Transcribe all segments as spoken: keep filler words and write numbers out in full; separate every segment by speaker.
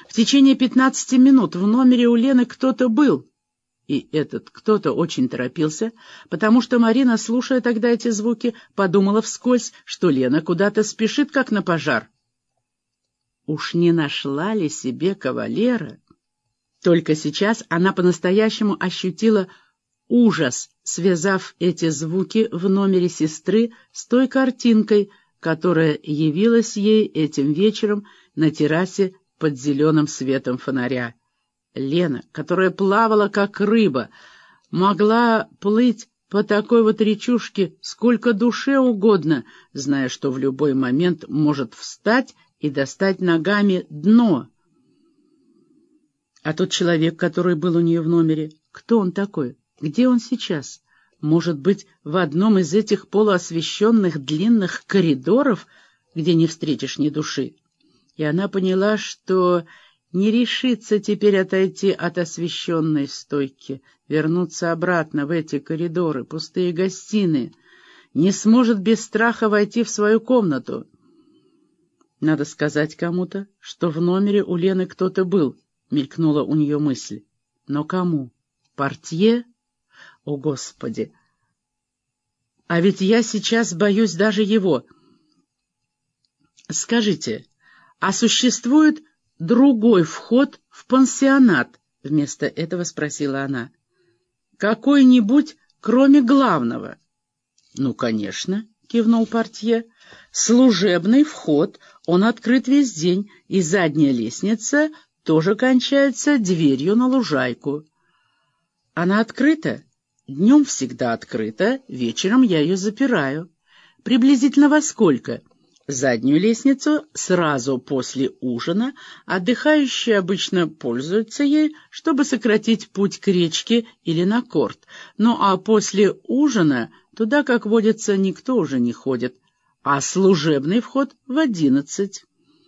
Speaker 1: В течение пятнадцати минут в номере у Лены кто-то был, и этот кто-то очень торопился, потому что Марина, слушая тогда эти звуки, подумала вскользь, что Лена куда-то спешит, как на пожар. Уж не нашла ли себе кавалера? Только сейчас она по-настоящему ощутила ужас, связав эти звуки в номере сестры с той картинкой, которая явилась ей этим вечером на террасе под зеленым светом фонаря. Лена, которая плавала как рыба, могла плыть по такой вот речушке сколько душе угодно, зная, что в любой момент может встать и достать ногами дно. А тот человек, который был у нее в номере, кто он такой? Где он сейчас? Может быть, в одном из этих полуосвещенных длинных коридоров, где не встретишь ни души? И она поняла, что не решится теперь отойти от освещенной стойки, вернуться обратно в эти коридоры, пустые гостиные, не сможет без страха войти в свою комнату. Надо сказать кому-то, что в номере у Лены кто-то был, мелькнула у нее мысль. Но кому? Портье? О, Господи! А ведь я сейчас боюсь даже его. Скажите, а существует другой вход в пансионат? Вместо этого спросила она. Какой-нибудь, кроме главного? Ну, конечно, кивнул портье. Служебный вход, он открыт весь день, и задняя лестница тоже кончается дверью на лужайку. Она открыта? Днем всегда открыта, вечером я ее запираю. Приблизительно во сколько? Заднюю лестницу сразу после ужина, отдыхающие обычно пользуются ей, чтобы сократить путь к речке или на корт. Ну а после ужина туда, как водится, никто уже не ходит, а служебный вход в одиннадцать.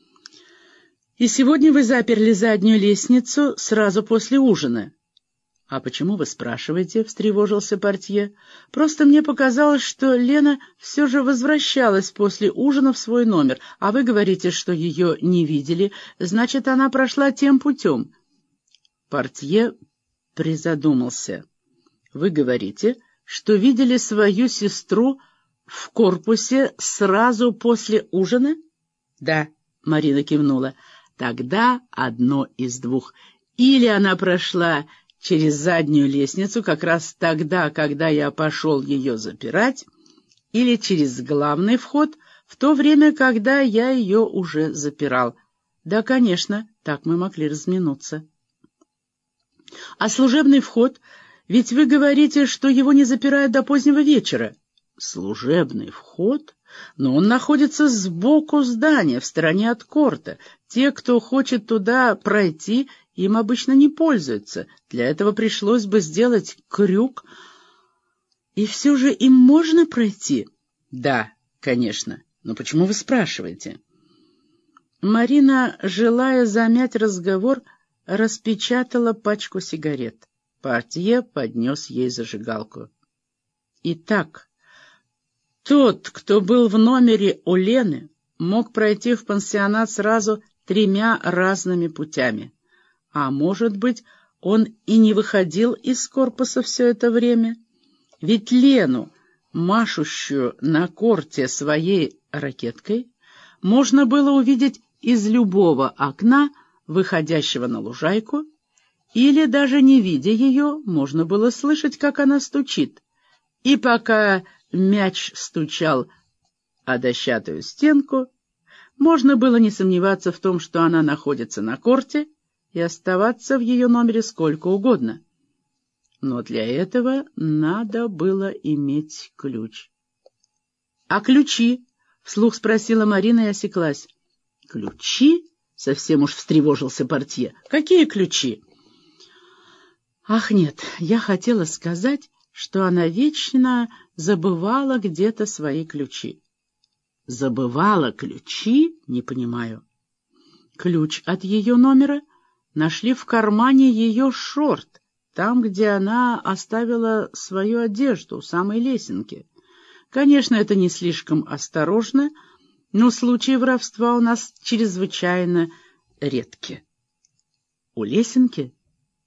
Speaker 1: И сегодня вы заперли заднюю лестницу сразу после ужина. — А почему вы спрашиваете? — встревожился портье. — Просто мне показалось, что Лена все же возвращалась после ужина в свой номер, а вы говорите, что ее не видели, значит, она прошла тем путем. Портье призадумался. — Вы говорите, что видели свою сестру в корпусе сразу после ужина? — Да, — Марина кивнула. — Тогда одно из двух. Или она прошла через заднюю лестницу как раз тогда, когда я пошел ее запирать, или через главный вход в то время, когда я ее уже запирал. Да, конечно, так мы могли разминуться. А служебный вход, ведь вы говорите, что его не запирают до позднего вечера. Служебный вход? Но он находится сбоку здания, в стороне от корта. Те, кто хочет туда пройти, им обычно не пользуются. Для этого пришлось бы сделать крюк. И все же им можно пройти? Да, конечно. Но почему вы спрашиваете? Марина, желая замять разговор, распечатала пачку сигарет. Портье поднес ей зажигалку. Итак, тот, кто был в номере у Лены, мог пройти в пансионат сразу тремя разными путями. А может быть, он и не выходил из корпуса все это время? Ведь Лену, машущую на корте своей ракеткой, можно было увидеть из любого окна, выходящего на лужайку, или, даже не видя ее, можно было слышать, как она стучит. И пока мяч стучал о дощатую стенку, можно было не сомневаться в том, что она находится на корте, и оставаться в ее номере сколько угодно. Но для этого надо было иметь ключ. — А ключи? — вслух спросила Марина и осеклась. — Ключи? — совсем уж встревожился портье. — Какие ключи? — Ах, нет, я хотела сказать, что она вечно забывала где-то свои ключи. — Забывала ключи? Не понимаю. Ключ от ее номера нашли в кармане ее шорт, там, где она оставила свою одежду, у самой лесенки. Конечно, это не слишком осторожно, но случаи воровства у нас чрезвычайно редки. у лесенки?